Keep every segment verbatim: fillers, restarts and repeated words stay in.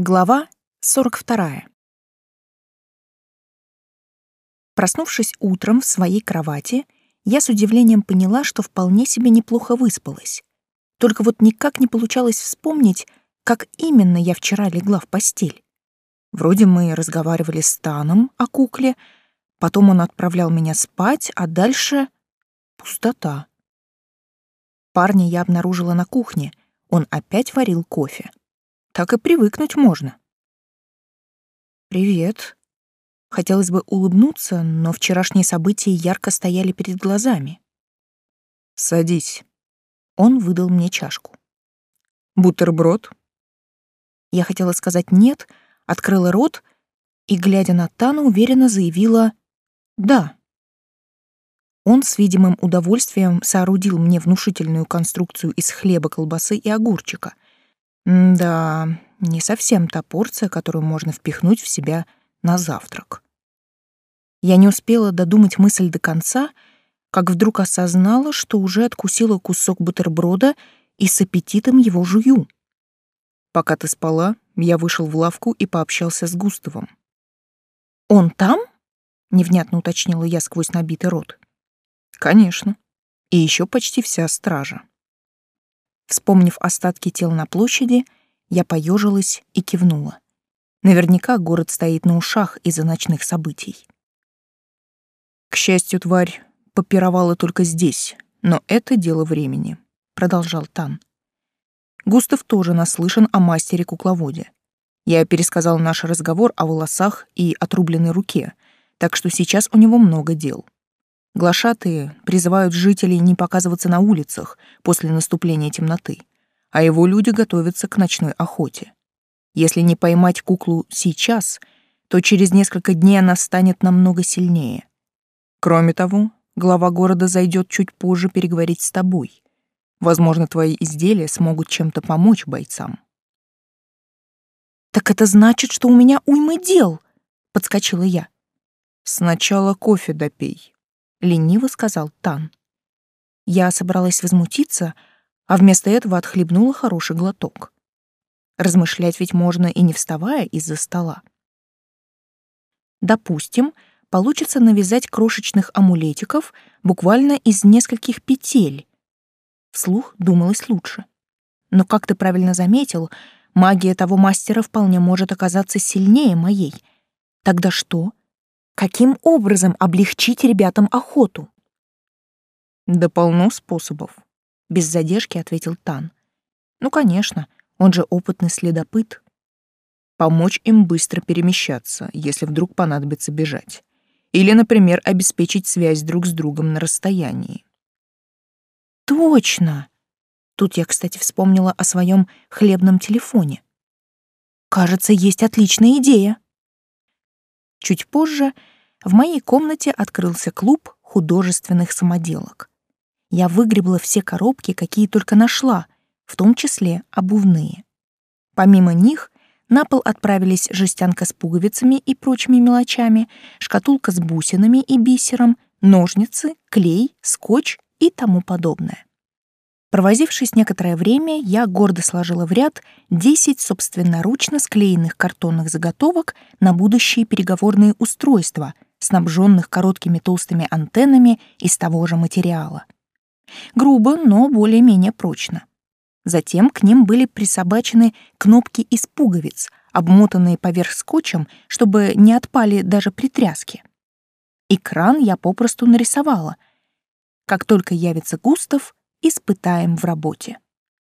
Глава сорок вторая. Проснувшись утром в своей кровати, я с удивлением поняла, что вполне себе неплохо выспалась. Только вот никак не получалось вспомнить, как именно я вчера легла в постель. Вроде мы разговаривали с Таном о кукле, потом он отправлял меня спать, а дальше — пустота. Парня я обнаружила на кухне, он опять варил кофе. Так и привыкнуть можно. «Привет». Хотелось бы улыбнуться, но вчерашние события ярко стояли перед глазами. «Садись». Он выдал мне чашку. «Бутерброд?» Я хотела сказать «нет», открыла рот и, глядя на Тана, уверенно заявила «да». Он с видимым удовольствием соорудил мне внушительную конструкцию из хлеба, колбасы и огурчика. Да, не совсем та порция, которую можно впихнуть в себя на завтрак. Я не успела додумать мысль до конца, как вдруг осознала, что уже откусила кусок бутерброда и с аппетитом его жую. Пока ты спала, я вышел в лавку и пообщался с Густавом. «Он там?» — невнятно уточнила я сквозь набитый рот. «Конечно. И еще почти вся стража». Вспомнив остатки тел на площади, я поежилась и кивнула. Наверняка город стоит на ушах из-за ночных событий. К счастью, тварь попировала только здесь, но это дело времени, продолжал Тан. Густав тоже наслышан о мастере-кукловоде. Я пересказал наш разговор о волосах и отрубленной руке, так что сейчас у него много дел. Глашатые призывают жителей не показываться на улицах после наступления темноты, а его люди готовятся к ночной охоте. Если не поймать куклу сейчас, то через несколько дней она станет намного сильнее. Кроме того, глава города зайдет чуть позже переговорить с тобой. Возможно, твои изделия смогут чем-то помочь бойцам. «Так это значит, что у меня уйма дел!» — подскочила я. «Сначала кофе допей», — лениво сказал Тан. Я собралась возмутиться, а вместо этого отхлебнула хороший глоток. Размышлять ведь можно и не вставая из-за стола. Допустим, получится навязать крошечных амулетиков буквально из нескольких петель. Вслух думалось лучше. Но, как ты правильно заметил, магия того мастера вполне может оказаться сильнее моей. Тогда что? Каким образом облегчить ребятам охоту? Да полно способов, без задержки ответил Тан. Ну, конечно, он же опытный следопыт. Помочь им быстро перемещаться, если вдруг понадобится бежать. Или, например, обеспечить связь друг с другом на расстоянии. Точно! Тут я, кстати, вспомнила о своем хлебном телефоне. Кажется, есть отличная идея. Чуть позже в моей комнате открылся клуб художественных самоделок. Я выгребла все коробки, какие только нашла, в том числе обувные. Помимо них на пол отправились жестянка с пуговицами и прочими мелочами, шкатулка с бусинами и бисером, ножницы, клей, скотч и тому подобное. Провозившись некоторое время, я гордо сложила в ряд десять собственноручно склеенных картонных заготовок на будущие переговорные устройства, снабженных короткими толстыми антеннами из того же материала. Грубо, но более-менее прочно. Затем к ним были присобачены кнопки из пуговиц, обмотанные поверх скотчем, чтобы не отпали даже при тряске. Экран я попросту нарисовала. Как только явится Густав, испытаем в работе.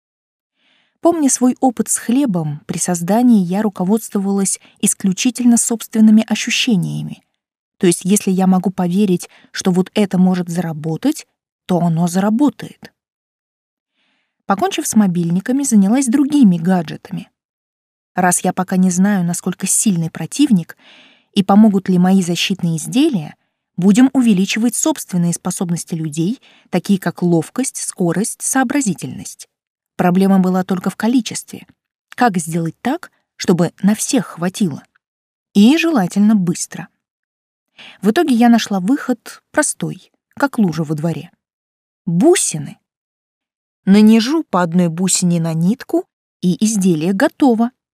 Помня свой опыт с хлебом, при создании я руководствовалась исключительно собственными ощущениями. То есть, если я могу поверить, что вот это может заработать, то оно заработает. Покончив с мобильниками, занялась другими гаджетами. Раз я пока не знаю, насколько сильный противник и помогут ли мои защитные изделия, будем увеличивать собственные способности людей, такие как ловкость, скорость, сообразительность. Проблема была только в количестве. Как сделать так, чтобы на всех хватило? И желательно быстро. В итоге я нашла выход простой, как лужа во дворе. Бусины. Нанижу по одной бусине на нитку, и изделие готово.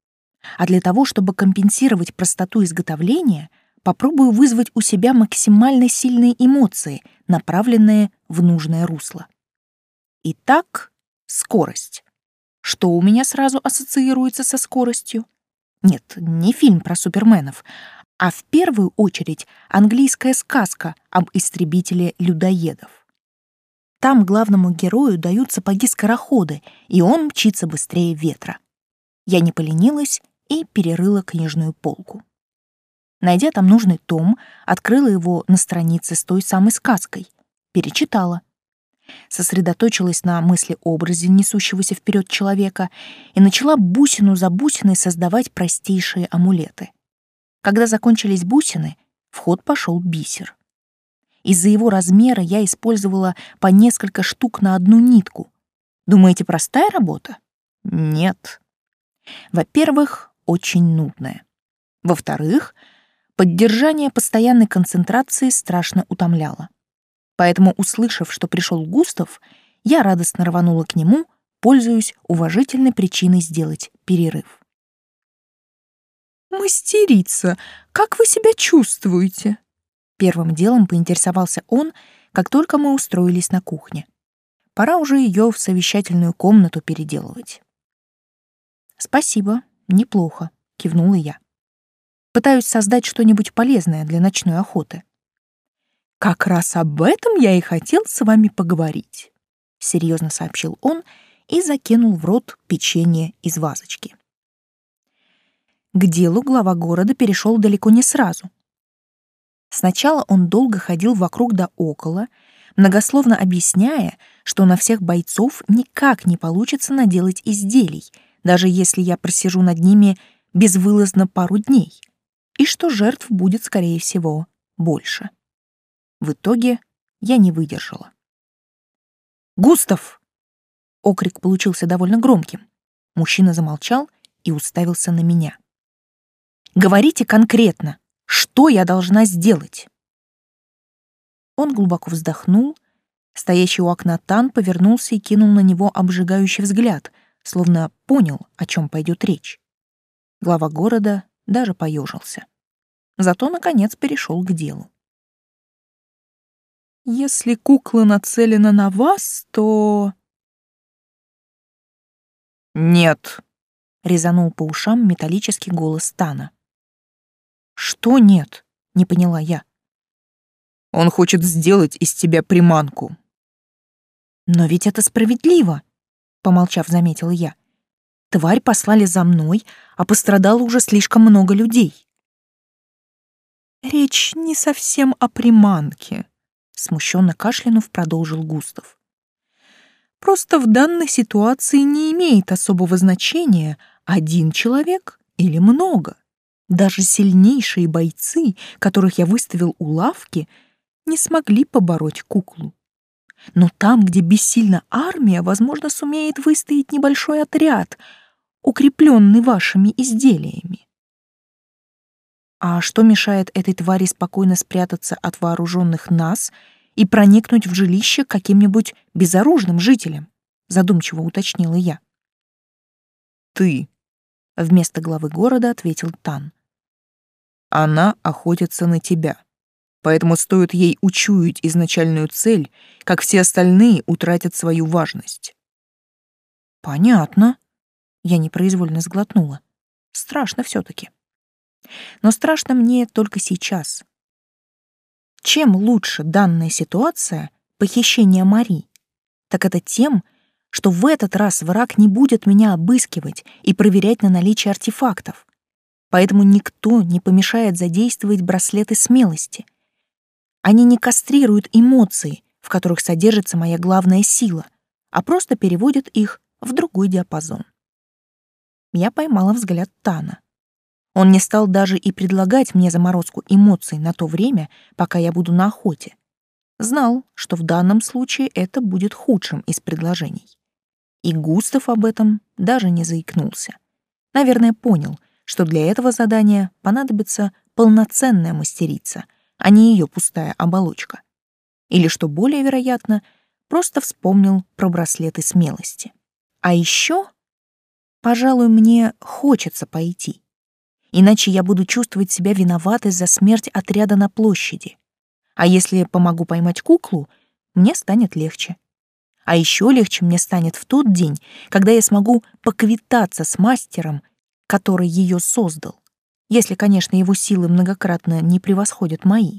А для того, чтобы компенсировать простоту изготовления, попробую вызвать у себя максимально сильные эмоции, направленные в нужное русло. Итак, скорость. Что у меня сразу ассоциируется со скоростью? Нет, не фильм про суперменов, а в первую очередь английская сказка об истребителе-людоедов. Там главному герою дают сапоги-скороходы, и он мчится быстрее ветра. Я не поленилась и перерыла книжную полку. Найдя там нужный том, открыла его на странице с той самой сказкой, перечитала. Сосредоточилась на мысли-образе несущегося вперед человека и начала бусину за бусиной создавать простейшие амулеты. Когда закончились бусины, в ход пошел бисер. Из-за его размера я использовала по несколько штук на одну нитку. Думаете, простая работа? Нет. Во-первых, очень нудная. Во-вторых, поддержание постоянной концентрации страшно утомляло. Поэтому, услышав, что пришел Густав, я радостно рванула к нему, пользуясь уважительной причиной сделать перерыв. «Мастерица, как вы себя чувствуете?» Первым делом поинтересовался он, как только мы устроились на кухне. Пора уже ее в совещательную комнату переделывать. «Спасибо, неплохо», — кивнула я. «Пытаюсь создать что-нибудь полезное для ночной охоты». «Как раз об этом я и хотел с вами поговорить», — серьезно сообщил он и закинул в рот печенье из вазочки. К делу глава города перешел далеко не сразу. Сначала он долго ходил вокруг да около, многословно объясняя, что на всех бойцов никак не получится наделать изделий, даже если я просижу над ними безвылазно пару дней, и что жертв будет, скорее всего, больше. В итоге я не выдержала. «Густав!» Окрик получился довольно громким. Мужчина замолчал и уставился на меня. «Говорите конкретно, что я должна сделать?» Он глубоко вздохнул. Стоящий у окна Тан повернулся и кинул на него обжигающий взгляд, словно понял, о чем пойдет речь. Глава города даже поежился. Зато, наконец, перешел к делу. «Если кукла нацелена на вас, то...» «Нет», — резанул по ушам металлический голос Тана. «Что нет?» — не поняла я. «Он хочет сделать из тебя приманку». «Но ведь это справедливо», — помолчав, заметила я. «Тварь послали за мной, а пострадало уже слишком много людей». «Речь не совсем о приманке», — смущенно кашлянув, продолжил Густав. «Просто в данной ситуации не имеет особого значения, один человек или много. Даже сильнейшие бойцы, которых я выставил у лавки, не смогли побороть куклу. Но там, где бессильна армия, возможно, сумеет выстоять небольшой отряд, укрепленный вашими изделиями. А что мешает этой твари спокойно спрятаться от вооруженных нас и проникнуть в жилище каким-нибудь безоружным жителям?» — задумчиво уточнила я. «Ты», — вместо главы города ответил Тан. «Она охотится на тебя, поэтому стоит ей учуять изначальную цель, как все остальные утратят свою важность». «Понятно», — я непроизвольно сглотнула. «Страшно все-таки. Но страшно мне только сейчас. Чем лучше данная ситуация похищения Мари, так это тем, что в этот раз враг не будет меня обыскивать и проверять на наличие артефактов, поэтому никто не помешает задействовать браслеты смелости. Они не кастрируют эмоции, в которых содержится моя главная сила, а просто переводят их в другой диапазон». Я поймала взгляд Тана. Он не стал даже и предлагать мне заморозку эмоций на то время, пока я буду на охоте. Знал, что в данном случае это будет худшим из предложений. И Густав об этом даже не заикнулся. Наверное, понял, что для этого задания понадобится полноценная мастерица, а не ее пустая оболочка. Или, что более вероятно, просто вспомнил про браслеты смелости. А еще Пожалуй, мне хочется пойти. Иначе я буду чувствовать себя виноватой за смерть отряда на площади. А если помогу поймать куклу, мне станет легче. А еще легче мне станет в тот день, когда я смогу поквитаться с мастером, который ее создал, если, конечно, его силы многократно не превосходят мои.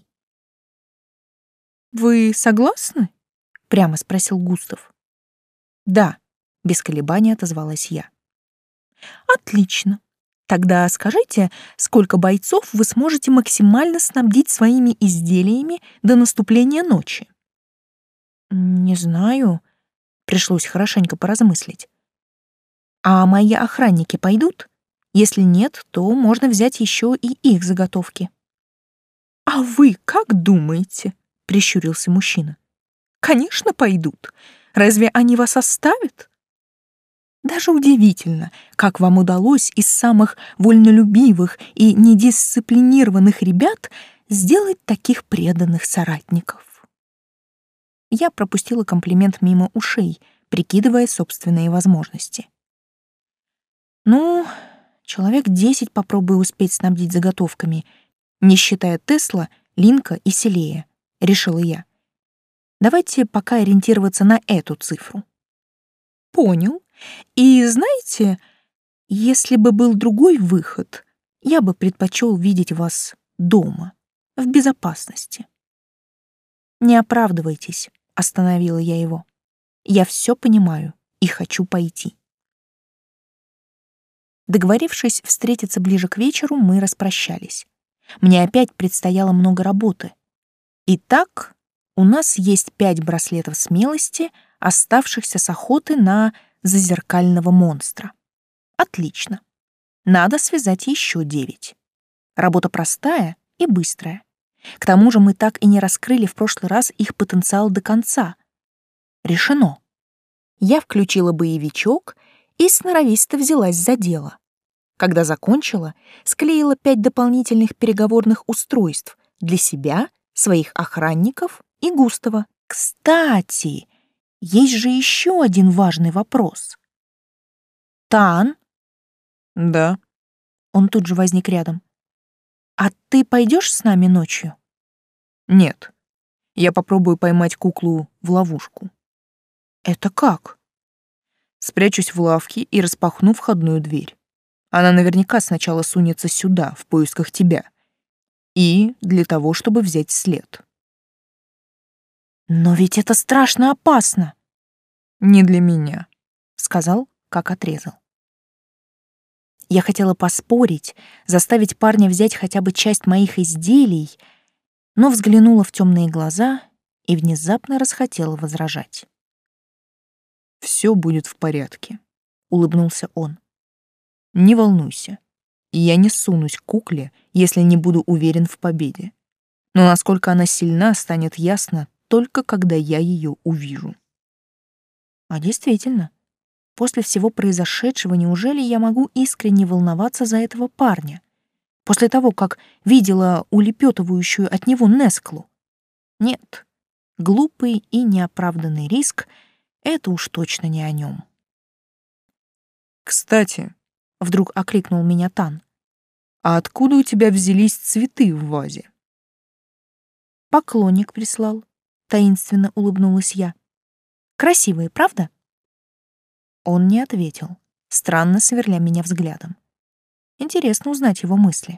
«Вы согласны?» — прямо спросил Густав. «Да», — без колебаний отозвалась я. «Отлично. Тогда скажите, сколько бойцов вы сможете максимально снабдить своими изделиями до наступления ночи?» «Не знаю», — пришлось хорошенько поразмыслить. «А мои охранники пойдут? Если нет, то можно взять еще и их заготовки». «А вы как думаете?» — прищурился мужчина. «Конечно, пойдут. Разве они вас оставят?» Даже удивительно, как вам удалось из самых вольнолюбивых и недисциплинированных ребят сделать таких преданных соратников. Я пропустила комплимент мимо ушей, прикидывая собственные возможности. Ну, человек десять попробую успеть снабдить заготовками, не считая Тесла, Линка и Селея, решила я. Давайте пока ориентироваться на эту цифру. Понял. И знаете, если бы был другой выход, я бы предпочел видеть вас дома, в безопасности. Не оправдывайтесь, остановила я его. Я все понимаю и хочу пойти. Договорившись встретиться ближе к вечеру, мы распрощались. Мне опять предстояло много работы. Итак, у нас есть пять браслетов смелости, оставшихся с охоты на зазеркального монстра. Отлично. Надо связать еще девять. Работа простая и быстрая. К тому же мы так и не раскрыли в прошлый раз их потенциал до конца. Решено. Я включила боевичок и сноровисто взялась за дело. Когда закончила, склеила пять дополнительных переговорных устройств для себя, своих охранников и Густава. Кстати, есть же еще один важный вопрос. Тан? Да. Он тут же возник рядом. А ты пойдешь с нами ночью? Нет. Я попробую поймать куклу в ловушку. Это как? Спрячусь в лавке и распахну входную дверь. Она наверняка сначала сунется сюда, в поисках тебя. И для того, чтобы взять след. Но ведь это страшно опасно. Не для меня, сказал, как отрезал. Я хотела поспорить, заставить парня взять хотя бы часть моих изделий, но взглянула в темные глаза и внезапно расхотела возражать. «Все будет в порядке», — улыбнулся он. «Не волнуйся, я не сунусь к кукле, если не буду уверен в победе. Но насколько она сильна, станет ясно только когда я ее увижу». А действительно, после всего произошедшего, неужели я могу искренне волноваться за этого парня? После того, как видела улепетывающую от него Несклу? Нет, глупый и неоправданный риск — это уж точно не о нем. «Кстати», — вдруг окликнул меня Тан, «а откуда у тебя взялись цветы в вазе?» «Поклонник прислал», — таинственно улыбнулась я. «Красивые, правда?» Он не ответил, странно сверля меня взглядом. Интересно узнать его мысли.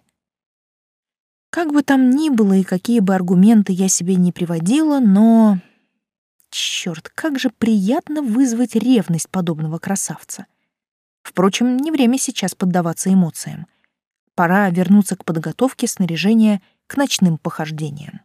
Как бы там ни было и какие бы аргументы я себе не приводила, но... Чёрт, как же приятно вызвать ревность подобного красавца. Впрочем, не время сейчас поддаваться эмоциям. Пора вернуться к подготовке снаряжения к ночным похождениям.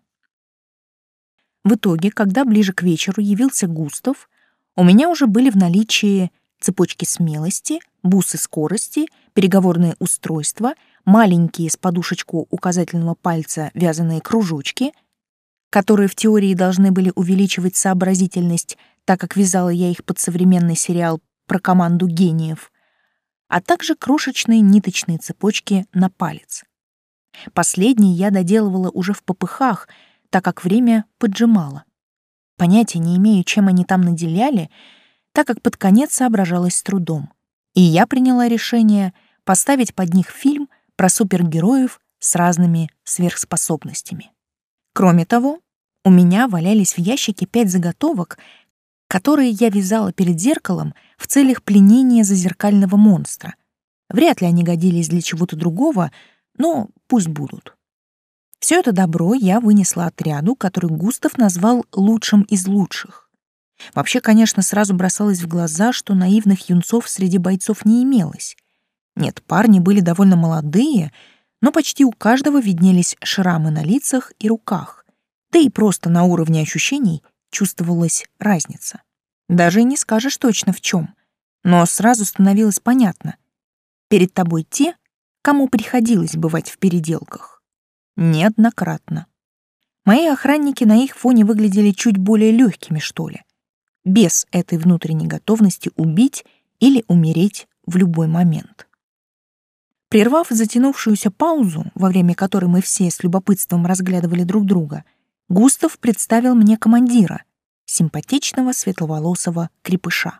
В итоге, когда ближе к вечеру явился Густав, у меня уже были в наличии цепочки смелости, бусы скорости, переговорные устройства, маленькие с подушечку указательного пальца вязаные кружочки, которые в теории должны были увеличивать сообразительность, так как вязала я их под современный сериал про команду гениев, а также крошечные ниточные цепочки на палец. Последние я доделывала уже в попыхах, так как время поджимало. Понятия не имею, чем они там наделяли, так как под конец соображалось с трудом. И я приняла решение поставить под них фильм про супергероев с разными сверхспособностями. Кроме того, у меня валялись в ящике пять заготовок, которые я вязала перед зеркалом в целях пленения зазеркального монстра. Вряд ли они годились для чего-то другого, но пусть будут. Все это добро я вынесла отряду, который Густав назвал лучшим из лучших. Вообще, конечно, сразу бросалось в глаза, что наивных юнцов среди бойцов не имелось. Нет, парни были довольно молодые, но почти у каждого виднелись шрамы на лицах и руках, да и просто на уровне ощущений чувствовалась разница. Даже и не скажешь точно в чем, но сразу становилось понятно. Перед тобой те, кому приходилось бывать в переделках. Неоднократно. Мои охранники на их фоне выглядели чуть более легкими, что ли, без этой внутренней готовности убить или умереть в любой момент. Прервав затянувшуюся паузу, во время которой мы все с любопытством разглядывали друг друга, Густав представил мне командира, симпатичного светловолосого крепыша.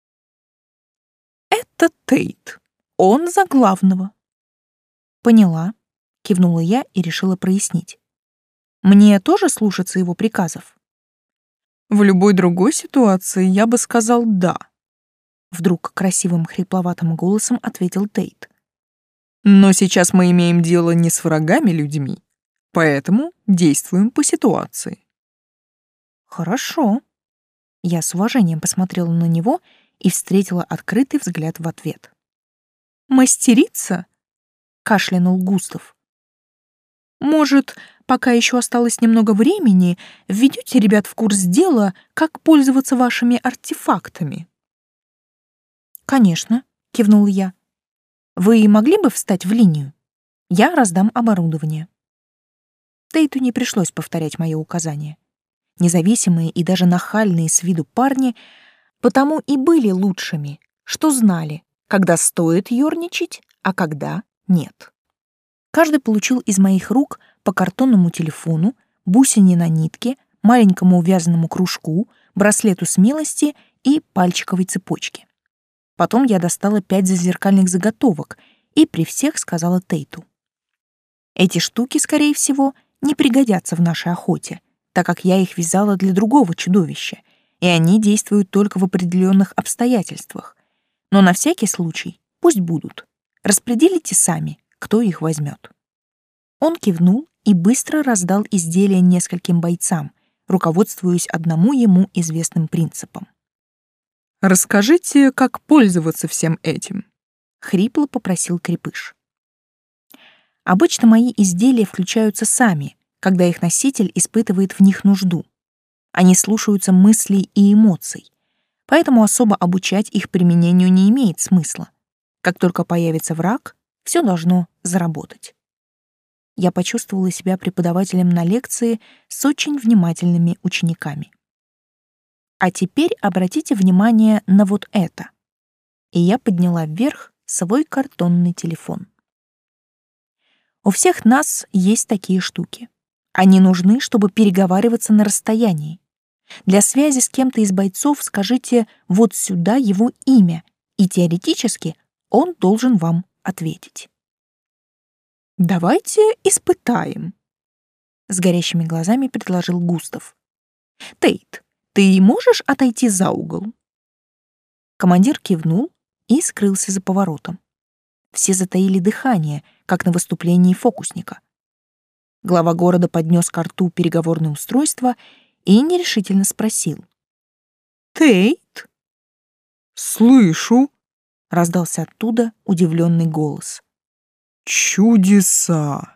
«Это Тейт. Он за главного». «Поняла», — кивнула я и решила прояснить. «Мне тоже слушаться его приказов?» «В любой другой ситуации я бы сказал «да», — вдруг красивым хрипловатым голосом ответил Тейт. «Но сейчас мы имеем дело не с врагами-людьми, поэтому действуем по ситуации». «Хорошо». Я с уважением посмотрела на него и встретила открытый взгляд в ответ. «Мастерица?» — кашлянул Густав. «Может, пока еще осталось немного времени, введете ребят в курс дела, как пользоваться вашими артефактами?» «Конечно», — кивнула я. «Вы могли бы встать в линию? Я раздам оборудование». Тейту не пришлось повторять мои указания. Независимые и даже нахальные с виду парни потому и были лучшими, что знали, когда стоит ёрничать, а когда нет. Каждый получил из моих рук по картонному телефону, бусине на нитке, маленькому вязаному кружку, браслету смелости и пальчиковой цепочке. Потом я достала пять зазеркальных заготовок и при всех сказала Тейту: «Эти штуки, скорее всего, не пригодятся в нашей охоте, так как я их вязала для другого чудовища, и они действуют только в определенных обстоятельствах. Но на всякий случай пусть будут. Распределите сами, кто их возьмет». Он кивнул и быстро раздал изделия нескольким бойцам, руководствуясь одному ему известным принципом. «Расскажите, как пользоваться всем этим», — хрипло попросил крепыш. Обычно мои изделия включаются сами, когда их носитель испытывает в них нужду. Они слушаются мыслей и эмоций, поэтому особо обучать их применению не имеет смысла. Как только появится враг, все должно заработать. Я почувствовала себя преподавателем на лекции с очень внимательными учениками. А теперь обратите внимание на вот это. И я подняла вверх свой картонный телефон. У всех нас есть такие штуки. Они нужны, чтобы переговариваться на расстоянии. Для связи с кем-то из бойцов скажите вот сюда его имя, и теоретически он должен вам ответить. «Давайте испытаем», — с горящими глазами предложил Густав. «Тейт, ты можешь отойти за угол?» Командир кивнул и скрылся за поворотом. Все затаили дыхание, как на выступлении фокусника. Глава города поднес ко рту переговорное устройство и нерешительно спросил: «Тейт?» «Слышу», — раздался оттуда удивленный голос. «Чудеса!»